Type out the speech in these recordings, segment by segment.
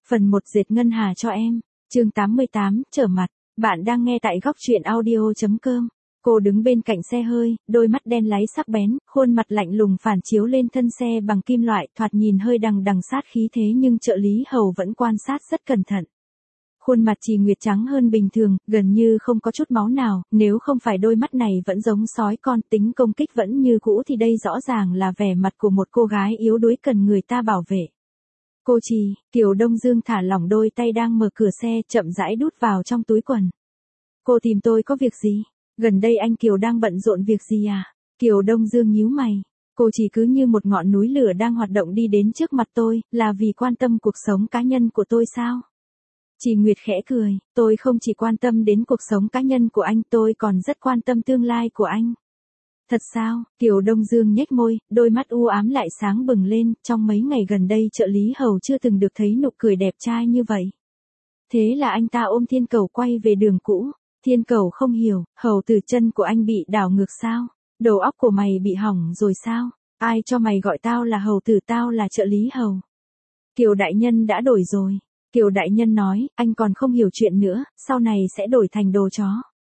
Phần 1 dệt ngân hà cho em. Chương 88, trở mặt. Bạn đang nghe tại góc truyện audio.com. Cô đứng bên cạnh xe hơi, đôi mắt đen láy sắc bén, khuôn mặt lạnh lùng phản chiếu lên thân xe bằng kim loại, thoạt nhìn hơi đằng đằng sát khí thế nhưng trợ lý hầu vẫn quan sát rất cẩn thận. Khuôn mặt Trì Nguyệt trắng hơn bình thường, gần như không có chút máu nào, nếu không phải đôi mắt này vẫn giống sói con, tính công kích vẫn như cũ thì đây rõ ràng là vẻ mặt của một cô gái yếu đuối cần người ta bảo vệ. Cô Trì, Kiều Đông Dương thả lỏng đôi tay đang mở cửa xe, chậm rãi đút vào trong túi quần. Cô tìm tôi có việc gì? Gần đây anh Kiều đang bận rộn việc gì à? Kiều Đông Dương nhíu mày. Cô chỉ cứ như một ngọn núi lửa đang hoạt động đi đến trước mặt tôi, là vì quan tâm cuộc sống cá nhân của tôi sao? Trì Nguyệt khẽ cười, tôi không chỉ quan tâm đến cuộc sống cá nhân của anh, tôi còn rất quan tâm tương lai của anh. Thật sao? Kiều Đông Dương nhếch môi, đôi mắt u ám lại sáng bừng lên, trong mấy ngày gần đây trợ lý hầu chưa từng được thấy nụ cười đẹp trai như vậy. Thế là anh ta ôm Thiên Cẩu quay về đường cũ. Thiên Cẩu không hiểu, hầu tử chân của anh bị đảo ngược sao? Đầu óc của mày bị hỏng rồi sao? Ai cho mày gọi tao là hầu tử, tao là trợ lý hầu. Kiều đại nhân đã đổi rồi. Kiều đại nhân nói, anh còn không hiểu chuyện nữa, sau này sẽ đổi thành đồ chó.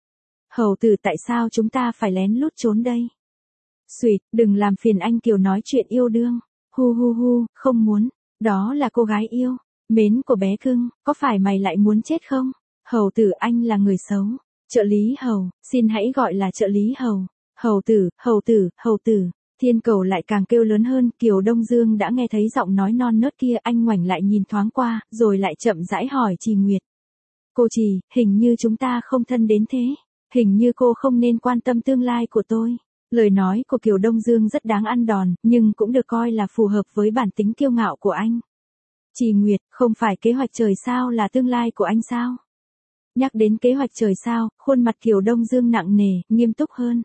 Hầu tử, tại sao chúng ta phải lén lút trốn đây? Xuyệt, đừng làm phiền anh Kiều nói chuyện yêu đương. Hu hu hu, không muốn. Đó là cô gái yêu. Mến của bé cưng, có phải mày lại muốn chết không? Hầu tử, anh là người xấu. Trợ lý hầu, xin hãy gọi là trợ lý hầu. Hầu tử, hầu tử, hầu tử. Thiên Cẩu lại càng kêu lớn hơn, Kiều Đông Dương đã nghe thấy giọng nói non nớt kia, anh ngoảnh lại nhìn thoáng qua, rồi lại chậm rãi hỏi Trì Nguyệt. Cô Trì, hình như chúng ta không thân đến thế. Hình như cô không nên quan tâm tương lai của tôi. Lời nói của Kiều Đông Dương rất đáng ăn đòn, nhưng cũng được coi là phù hợp với bản tính kiêu ngạo của anh. Trì Nguyệt, không phải kế hoạch trời sao là tương lai của anh sao? Nhắc đến kế hoạch trời sao, khuôn mặt Kiều Đông Dương nặng nề, nghiêm túc hơn.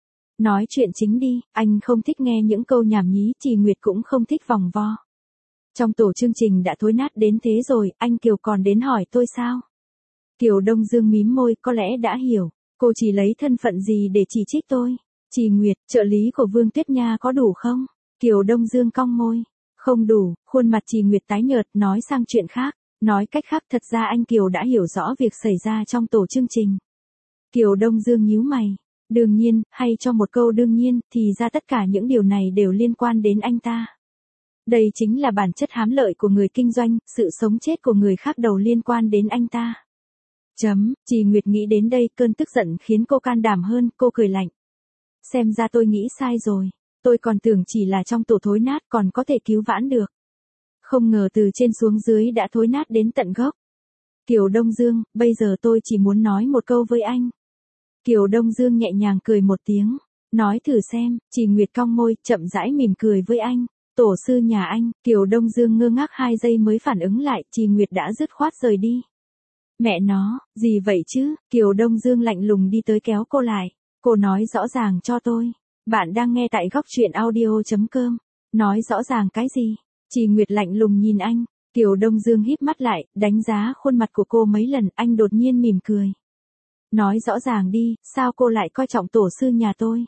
Nói chuyện chính đi, anh không thích nghe những câu nhảm nhí, Trì Nguyệt cũng không thích vòng vo. Trong tổ chương trình đã thối nát đến thế rồi, anh Kiều còn đến hỏi tôi sao? Kiều Đông Dương mím môi, có lẽ đã hiểu, cô chỉ lấy thân phận gì để chỉ trích tôi? Trì Nguyệt, trợ lý của Vương Tuyết Nha có đủ không? Kiều Đông Dương cong môi. Không đủ, khuôn mặt Trì Nguyệt tái nhợt, nói sang chuyện khác. Nói cách khác, thật ra anh Kiều đã hiểu rõ việc xảy ra trong tổ chương trình. Kiều Đông Dương nhíu mày. Đương nhiên, hay cho một câu đương nhiên, thì ra tất cả những điều này đều liên quan đến anh ta. Đây chính là bản chất hám lợi của người kinh doanh, sự sống chết của người khác đầu liên quan đến anh ta. Trì Nguyệt nghĩ đến đây, cơn tức giận khiến cô can đảm hơn, cô cười lạnh. Xem ra tôi nghĩ sai rồi, tôi còn tưởng chỉ là trong tổ thối nát còn có thể cứu vãn được. Không ngờ từ trên xuống dưới đã thối nát đến tận gốc. Kiều Đông Dương, bây giờ tôi chỉ muốn nói một câu với anh. Kiều Đông Dương nhẹ nhàng cười một tiếng. Nói thử xem, Trì Nguyệt cong môi, chậm rãi mỉm cười với anh. Tổ sư nhà anh, Kiều Đông Dương ngơ ngác 2 giây mới phản ứng lại, Trì Nguyệt đã dứt khoát rời đi. Mẹ nó, gì vậy chứ? Kiều Đông Dương lạnh lùng đi tới kéo cô lại. Cô nói rõ ràng cho tôi. Bạn đang nghe tại góc truyện audio.com. Nói rõ ràng cái gì? Trì Nguyệt lạnh lùng nhìn anh. Kiều Đông Dương híp mắt lại, đánh giá khuôn mặt của cô mấy lần, anh đột nhiên mỉm cười. Nói rõ ràng đi, sao cô lại coi trọng tổ sư nhà tôi?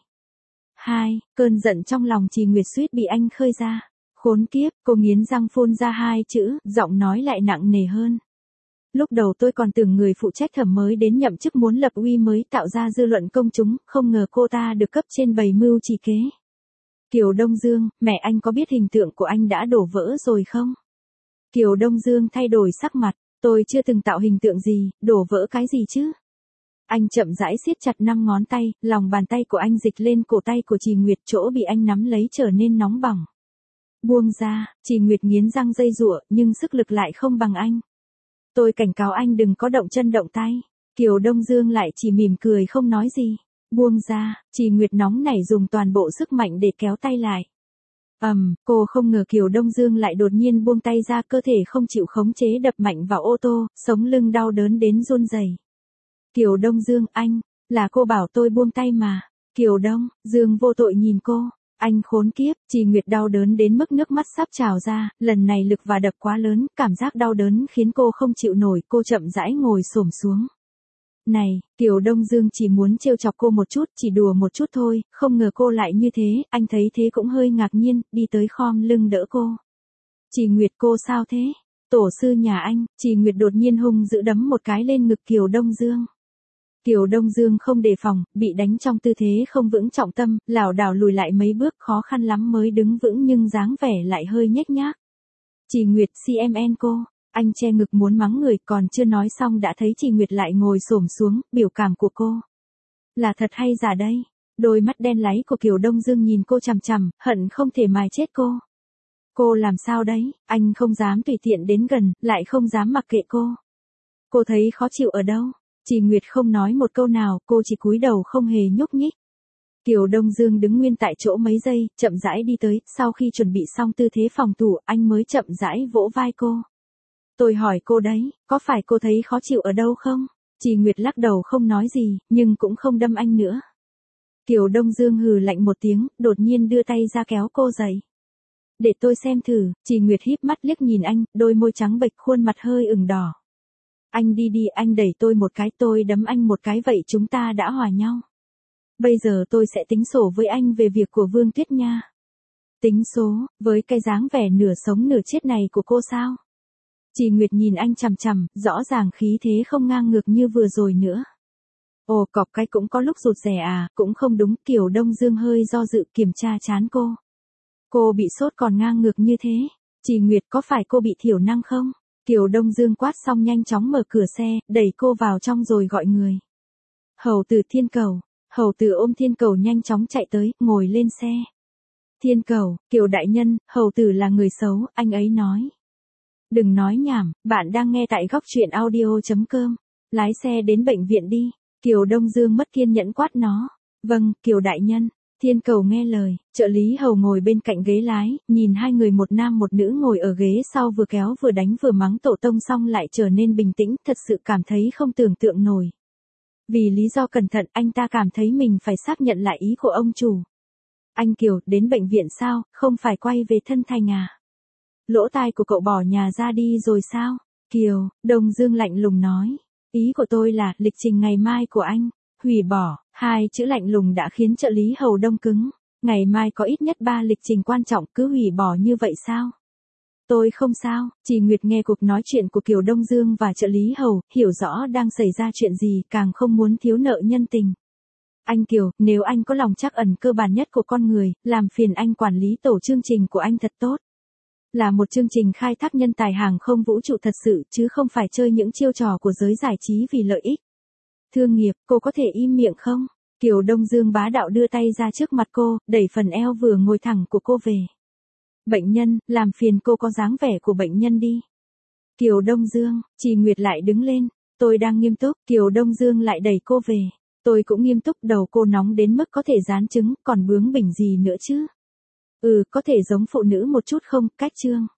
Cơn giận trong lòng Trì Nguyệt suýt bị anh khơi ra. Khốn kiếp, cô nghiến răng phun ra 2 chữ, giọng nói lại nặng nề hơn. Lúc đầu tôi còn tưởng người phụ trách thẩm mới đến nhậm chức muốn lập uy mới tạo ra dư luận công chúng, không ngờ cô ta được cấp trên bày mưu chỉ kế. Kiều Đông Dương, mẹ anh có biết hình tượng của anh đã đổ vỡ rồi không? Kiều Đông Dương thay đổi sắc mặt, tôi chưa từng tạo hình tượng gì, đổ vỡ cái gì chứ? Anh chậm rãi siết chặt 5 ngón tay, lòng bàn tay của anh dịch lên cổ tay của Trì Nguyệt, chỗ bị anh nắm lấy trở nên nóng bỏng. Buông ra, Trì Nguyệt nghiến răng giãy giụa, nhưng sức lực lại không bằng anh. Tôi cảnh cáo anh đừng có động chân động tay. Kiều Đông Dương lại chỉ mỉm cười không nói gì. Buông ra, Trì Nguyệt nóng nảy dùng toàn bộ sức mạnh để kéo tay lại. Cô không ngờ Kiều Đông Dương lại đột nhiên buông tay ra, cơ thể không chịu khống chế đập mạnh vào ô tô, sống lưng đau đớn đến run rẩy. Kiều Đông Dương, anh, là cô bảo tôi buông tay mà. Kiều Đông Dương vô tội nhìn cô. Anh khốn kiếp, Trì Nguyệt đau đớn đến mức nước mắt sắp trào ra, lần này lực và đập quá lớn, cảm giác đau đớn khiến cô không chịu nổi, cô chậm rãi ngồi xổm xuống. Này, Kiều Đông Dương chỉ muốn trêu chọc cô một chút, chỉ đùa một chút thôi, không ngờ cô lại như thế, anh thấy thế cũng hơi ngạc nhiên, đi tới khom lưng đỡ cô. Trì Nguyệt, cô sao thế? Tổ sư nhà anh, Trì Nguyệt đột nhiên hung dữ đấm một cái lên ngực Kiều Đông Dương. Kiều Đông Dương không đề phòng, bị đánh trong tư thế không vững trọng tâm, lảo đảo lùi lại mấy bước, khó khăn lắm mới đứng vững nhưng dáng vẻ lại hơi nhếch nhác. Trì Nguyệt, CMN cô. Anh che ngực muốn mắng người, còn chưa nói xong đã thấy Trì Nguyệt lại ngồi xổm xuống, biểu cảm của cô là thật hay giả đây? Đôi mắt đen láy của Kiều Đông Dương nhìn cô chằm chằm, hận không thể mài chết cô. Cô làm sao đấy? Anh không dám tùy tiện đến gần, lại không dám mặc kệ cô. Cô thấy khó chịu ở đâu? Trì Nguyệt không nói một câu nào, cô chỉ cúi đầu không hề nhúc nhích. Kiều Đông Dương đứng nguyên tại chỗ mấy giây, chậm rãi đi tới, sau khi chuẩn bị xong tư thế phòng thủ, anh mới chậm rãi vỗ vai cô. Tôi hỏi cô đấy, có phải cô thấy khó chịu ở đâu không? Trì Nguyệt lắc đầu không nói gì, nhưng cũng không đâm anh nữa. Kiều Đông Dương hừ lạnh một tiếng, đột nhiên đưa tay ra kéo cô dậy. Để tôi xem thử. Trì Nguyệt híp mắt liếc nhìn anh, đôi môi trắng bệch, khuôn mặt hơi ửng đỏ. Anh đi đi, anh đẩy tôi một cái, tôi đấm anh một cái, vậy chúng ta đã hòa nhau. Bây giờ tôi sẽ tính sổ với anh về việc của Vương Tuyết nha. Tính số, với cái dáng vẻ nửa sống nửa chết này của cô sao? Trì Nguyệt nhìn anh chằm chằm, rõ ràng khí thế không ngang ngược như vừa rồi nữa. Ồ, cọp cái cũng có lúc rụt rè à, cũng không đúng. Kiều Đông Dương hơi do dự, kiểm tra trán cô. Cô bị sốt còn ngang ngược như thế. Trì Nguyệt, có phải cô bị thiểu năng không? Kiều Đông Dương quát xong nhanh chóng mở cửa xe, đẩy cô vào trong rồi gọi người. Hầu tử Thiên Cầu. Hầu tử ôm Thiên Cầu nhanh chóng chạy tới, ngồi lên xe. Thiên Cầu, Kiều đại nhân, hầu tử là người xấu, anh ấy nói. Đừng nói nhảm, bạn đang nghe tại góc truyện audio.com. Lái xe đến bệnh viện đi. Kiều Đông Dương mất kiên nhẫn quát nó. Vâng, Kiều đại nhân. Thiên Cầu nghe lời, trợ lý hầu ngồi bên cạnh ghế lái, nhìn hai người một nam một nữ ngồi ở ghế sau vừa kéo vừa đánh vừa mắng tổ tông xong lại trở nên bình tĩnh, thật sự cảm thấy không tưởng tượng nổi. Vì lý do cẩn thận, anh ta cảm thấy mình phải xác nhận lại ý của ông chủ. Anh Kiều, đến bệnh viện sao, không phải quay về thân thành à? Lỗ tai của cậu bỏ nhà ra đi rồi sao? Kiều, Đông Dương lạnh lùng nói. Ý của tôi là, lịch trình ngày mai của anh. Hủy bỏ, hai chữ lạnh lùng đã khiến trợ lý hầu đông cứng. Ngày mai có ít nhất 3 lịch trình quan trọng, cứ hủy bỏ như vậy sao? Tôi không sao. Trì Nguyệt nghe cuộc nói chuyện của Kiều Đông Dương và trợ lý hầu, hiểu rõ đang xảy ra chuyện gì, càng không muốn thiếu nợ nhân tình. Anh Kiều, nếu anh có lòng trắc ẩn cơ bản nhất của con người, làm phiền anh quản lý tổ chương trình của anh thật tốt. Là một chương trình khai thác nhân tài hàng không vũ trụ thật sự, chứ không phải chơi những chiêu trò của giới giải trí vì lợi ích. Thương nghiệp, cô có thể im miệng không? Kiều Đông Dương bá đạo đưa tay ra trước mặt cô, đẩy phần eo vừa ngồi thẳng của cô về. Bệnh nhân, làm phiền cô có dáng vẻ của bệnh nhân đi. Kiều Đông Dương, Trì Nguyệt lại đứng lên. Tôi đang nghiêm túc, Kiều Đông Dương lại đẩy cô về. Tôi cũng nghiêm túc, đầu cô nóng đến mức có thể dán trứng, còn bướng bỉnh gì nữa chứ? Có thể giống phụ nữ một chút không, Cách Trương.